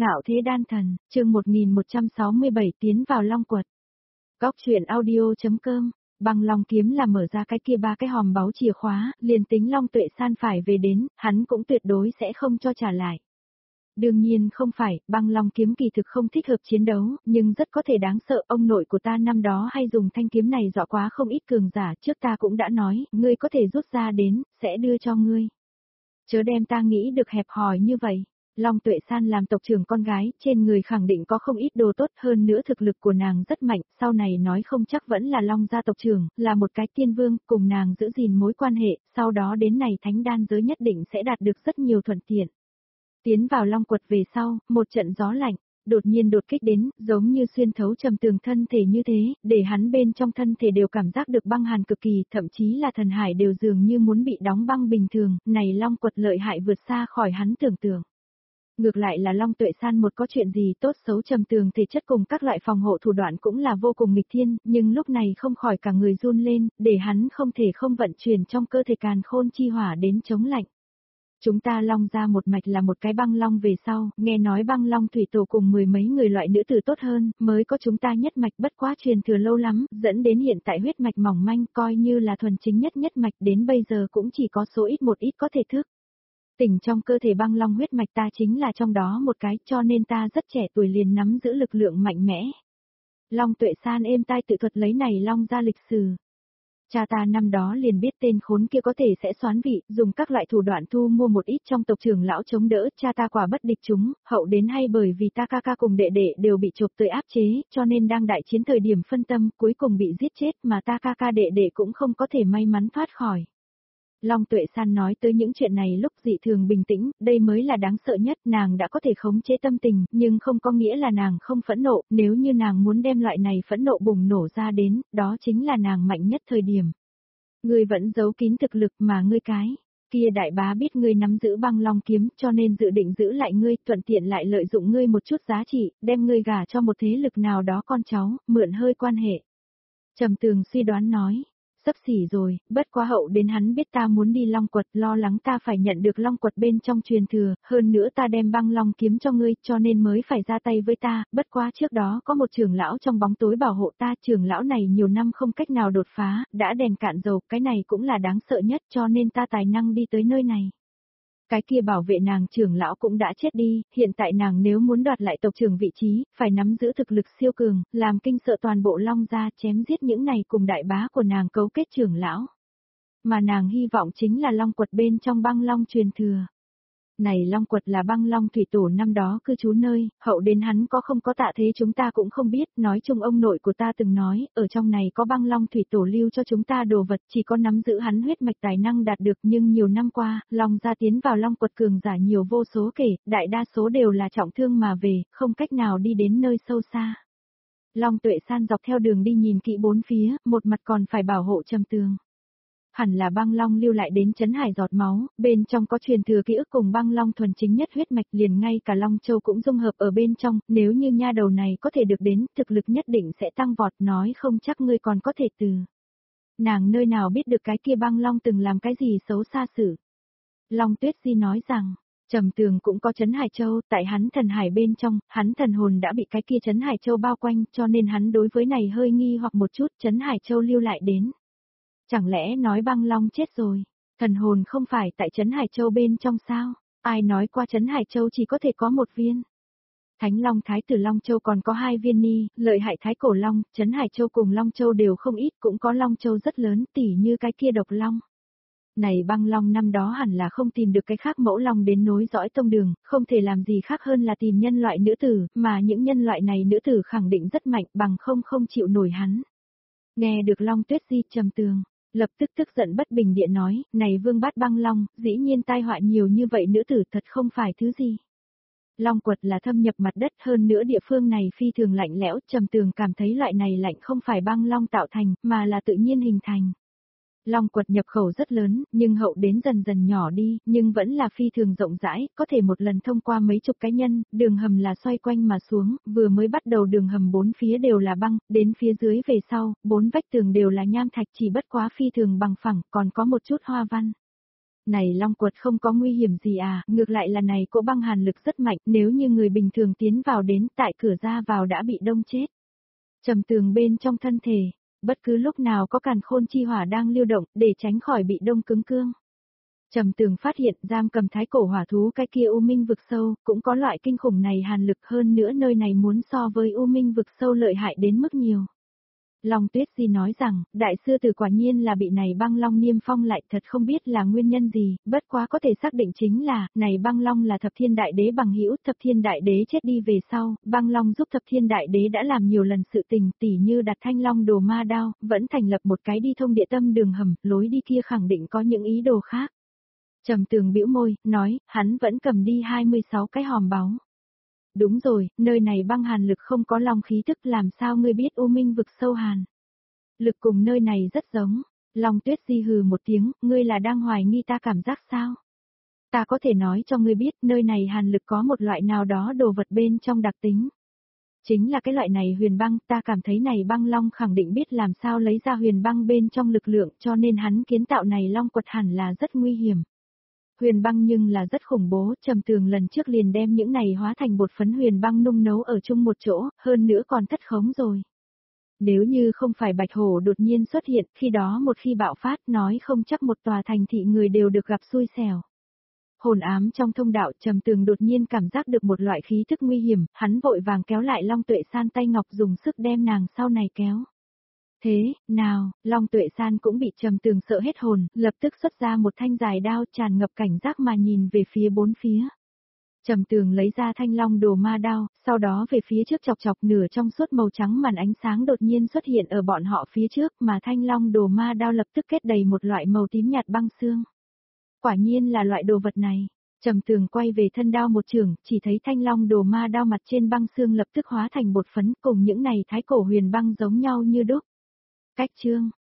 Ngạo thế đan thần, chương 1167 tiến vào long quật. Góc truyện audio.com, Băng Long kiếm là mở ra cái kia ba cái hòm báu chìa khóa, liền tính Long Tuệ San phải về đến, hắn cũng tuyệt đối sẽ không cho trả lại. Đương nhiên không phải, Băng Long kiếm kỳ thực không thích hợp chiến đấu, nhưng rất có thể đáng sợ, ông nội của ta năm đó hay dùng thanh kiếm này dọa quá không ít cường giả, trước ta cũng đã nói, ngươi có thể rút ra đến, sẽ đưa cho ngươi. Chớ đem ta nghĩ được hẹp hòi như vậy. Long Tuệ San làm tộc trưởng con gái, trên người khẳng định có không ít đồ tốt, hơn nữa thực lực của nàng rất mạnh, sau này nói không chắc vẫn là Long gia tộc trưởng, là một cái tiên vương, cùng nàng giữ gìn mối quan hệ, sau đó đến này thánh đan giới nhất định sẽ đạt được rất nhiều thuận tiện. Tiến vào long quật về sau, một trận gió lạnh, đột nhiên đột kích đến, giống như xuyên thấu trầm tường thân thể như thế, để hắn bên trong thân thể đều cảm giác được băng hàn cực kỳ, thậm chí là thần hải đều dường như muốn bị đóng băng bình thường, này long quật lợi hại vượt xa khỏi hắn tưởng tượng. Ngược lại là Long Tuệ San một có chuyện gì tốt xấu trầm tường thể chất cùng các loại phòng hộ thủ đoạn cũng là vô cùng nghịch thiên, nhưng lúc này không khỏi cả người run lên, để hắn không thể không vận chuyển trong cơ thể càn khôn chi hỏa đến chống lạnh. Chúng ta Long ra một mạch là một cái băng long về sau, nghe nói băng long thủy tổ cùng mười mấy người loại nữ tử tốt hơn, mới có chúng ta nhất mạch bất quá truyền thừa lâu lắm, dẫn đến hiện tại huyết mạch mỏng manh coi như là thuần chính nhất mạch đến bây giờ cũng chỉ có số ít một ít có thể thức. Tỉnh trong cơ thể băng long huyết mạch ta chính là trong đó một cái cho nên ta rất trẻ tuổi liền nắm giữ lực lượng mạnh mẽ. Long Tuệ San êm tai tự thuật lấy này long ra lịch sử. Cha ta năm đó liền biết tên khốn kia có thể sẽ xoán vị, dùng các loại thủ đoạn thu mua một ít trong tộc trưởng lão chống đỡ, cha ta quả bất địch chúng, hậu đến hay bởi vì ta ca ca cùng đệ đệ đều bị chộp tới áp chế, cho nên đang đại chiến thời điểm phân tâm, cuối cùng bị giết chết mà ta ca ca đệ đệ cũng không có thể may mắn thoát khỏi. Long Tuệ San nói tới những chuyện này lúc dị thường bình tĩnh, đây mới là đáng sợ nhất, nàng đã có thể khống chế tâm tình, nhưng không có nghĩa là nàng không phẫn nộ, nếu như nàng muốn đem loại này phẫn nộ bùng nổ ra đến, đó chính là nàng mạnh nhất thời điểm. Ngươi vẫn giấu kín thực lực mà ngươi cái kia đại bá biết ngươi nắm giữ băng long kiếm cho nên dự định giữ lại ngươi, thuận tiện lại lợi dụng ngươi một chút giá trị, đem ngươi gả cho một thế lực nào đó con cháu, mượn hơi quan hệ. Trầm Tường suy đoán nói. Sắp xỉ rồi, bất quá hậu đến hắn biết ta muốn đi long quật, lo lắng ta phải nhận được long quật bên trong truyền thừa, hơn nữa ta đem băng long kiếm cho ngươi, cho nên mới phải ra tay với ta, bất quá trước đó có một trưởng lão trong bóng tối bảo hộ ta, trưởng lão này nhiều năm không cách nào đột phá, đã đèn cạn dầu, cái này cũng là đáng sợ nhất cho nên ta tài năng đi tới nơi này. Cái kia bảo vệ nàng trưởng lão cũng đã chết đi, hiện tại nàng nếu muốn đoạt lại tộc trưởng vị trí, phải nắm giữ thực lực siêu cường, làm kinh sợ toàn bộ long gia chém giết những này cùng đại bá của nàng cấu kết trưởng lão. Mà nàng hy vọng chính là long quật bên trong băng long truyền thừa. Này long quật là băng long thủy tổ năm đó cư trú nơi, hậu đến hắn có không có tạ thế chúng ta cũng không biết, nói chung ông nội của ta từng nói, ở trong này có băng long thủy tổ lưu cho chúng ta đồ vật, chỉ có nắm giữ hắn huyết mạch tài năng đạt được, nhưng nhiều năm qua, long gia tiến vào long quật cường giả nhiều vô số kể, đại đa số đều là trọng thương mà về, không cách nào đi đến nơi sâu xa. Long Tuệ San dọc theo đường đi nhìn kỹ bốn phía, một mặt còn phải bảo hộ Trầm Tường. Hẳn là băng long lưu lại đến chấn hải giọt máu, bên trong có truyền thừa ký ức cùng băng long thuần chính nhất huyết mạch liền ngay cả long châu cũng dung hợp ở bên trong, nếu như nha đầu này có thể được đến, thực lực nhất định sẽ tăng vọt, nói không chắc ngươi còn có thể từ. Nàng nơi nào biết được cái kia băng long từng làm cái gì xấu xa sự. Long Tuyết Di nói rằng, Trầm Tường cũng có chấn hải châu, tại hắn thần hải bên trong, hắn thần hồn đã bị cái kia chấn hải châu bao quanh, cho nên hắn đối với này hơi nghi hoặc một chút, chấn hải châu lưu lại đến. Chẳng lẽ nói băng long chết rồi, thần hồn không phải tại Trấn Hải Châu bên trong sao, ai nói qua Trấn Hải Châu chỉ có thể có một viên. Thánh Long Thái tử Long Châu còn có 2 viên ni, lợi hại Thái Cổ Long, Trấn Hải Châu cùng Long Châu đều không ít, cũng có Long Châu rất lớn tỉ như cái kia độc long. Này băng long năm đó hẳn là không tìm được cái khác mẫu long đến nối dõi tông đường, không thể làm gì khác hơn là tìm nhân loại nữ tử, mà những nhân loại này nữ tử khẳng định rất mạnh bằng không chịu nổi hắn. Nghe được Long Tuyết Di Trầm Tường. Lập tức tức giận bất bình địa nói, này vương bát băng long, dĩ nhiên tai họa nhiều như vậy nữ tử thật không phải thứ gì. Long quật là thâm nhập mặt đất hơn nữa địa phương này phi thường lạnh lẽo, Trầm Tường cảm thấy loại này lạnh không phải băng long tạo thành, mà là tự nhiên hình thành. Long quật nhập khẩu rất lớn, nhưng hậu đến dần dần nhỏ đi, nhưng vẫn là phi thường rộng rãi, có thể một lần thông qua mấy chục cá nhân, đường hầm là xoay quanh mà xuống, vừa mới bắt đầu đường hầm bốn phía đều là băng, đến phía dưới về sau, bốn vách tường đều là nham thạch chỉ bất quá phi thường bằng phẳng, còn có một chút hoa văn. Này long quật không có nguy hiểm gì à, ngược lại là này cỗ băng hàn lực rất mạnh, nếu như người bình thường tiến vào đến tại cửa ra vào đã bị đông chết. Trầm Tường bên trong thân thể, bất cứ lúc nào có càn khôn chi hỏa đang lưu động để tránh khỏi bị đông cứng cương. Trầm Tường phát hiện giam cầm thái cổ hỏa thú cái kia U Minh vực sâu, cũng có loại kinh khủng này hàn lực hơn nữa nơi này muốn so với U Minh vực sâu lợi hại đến mức nhiều. Long Tuyết Di nói rằng, đại sư tử quả nhiên là bị này băng long niêm phong lại thật không biết là nguyên nhân gì, bất quá có thể xác định chính là, này băng long là thập thiên đại đế bằng hữu, thập thiên đại đế chết đi về sau, băng long giúp thập thiên đại đế đã làm nhiều lần sự tình, tỉ như đặt thanh long đồ ma đao, vẫn thành lập một cái đi thông địa tâm đường hầm, lối đi kia khẳng định có những ý đồ khác. Trầm Tường bĩu môi, nói, hắn vẫn cầm đi 26 cái hòm báu. Đúng rồi, nơi này băng hàn lực không có long khí tức làm sao ngươi biết U Minh vực sâu hàn. Lực cùng nơi này rất giống. Long Tuyết Di hừ một tiếng, ngươi là đang hoài nghi ta cảm giác sao? Ta có thể nói cho ngươi biết nơi này hàn lực có một loại nào đó đồ vật bên trong đặc tính. Chính là cái loại này huyền băng, ta cảm thấy này băng long khẳng định biết làm sao lấy ra huyền băng bên trong lực lượng cho nên hắn kiến tạo này long quật hẳn là rất nguy hiểm. Huyền băng nhưng là rất khủng bố, Trầm Tường lần trước liền đem những này hóa thành bột phấn huyền băng nung nấu ở chung một chỗ, hơn nữa còn thất khống rồi. Nếu như không phải bạch hổ đột nhiên xuất hiện, khi đó một khi bạo phát nói không chắc một tòa thành thị người đều được gặp xui xẻo. Hồn ám trong thông đạo Trầm Tường đột nhiên cảm giác được một loại khí thức nguy hiểm, hắn vội vàng kéo lại Long Tuệ San tay ngọc dùng sức đem nàng sau này kéo. Thế, nào, Long Tuệ San cũng bị Trầm Tường sợ hết hồn, lập tức xuất ra một thanh dài đao tràn ngập cảnh giác mà nhìn về phía bốn phía. Trầm Tường lấy ra thanh long đồ ma đao, sau đó về phía trước chọc chọc nửa trong suốt màu trắng màn ánh sáng đột nhiên xuất hiện ở bọn họ phía trước mà thanh long đồ ma đao lập tức kết đầy một loại màu tím nhạt băng xương. Quả nhiên là loại đồ vật này. Trầm Tường quay về thân đao một trường, chỉ thấy thanh long đồ ma đao mặt trên băng xương lập tức hóa thành bột phấn cùng những này thái cổ huyền băng giống nhau như đúc. Cách chương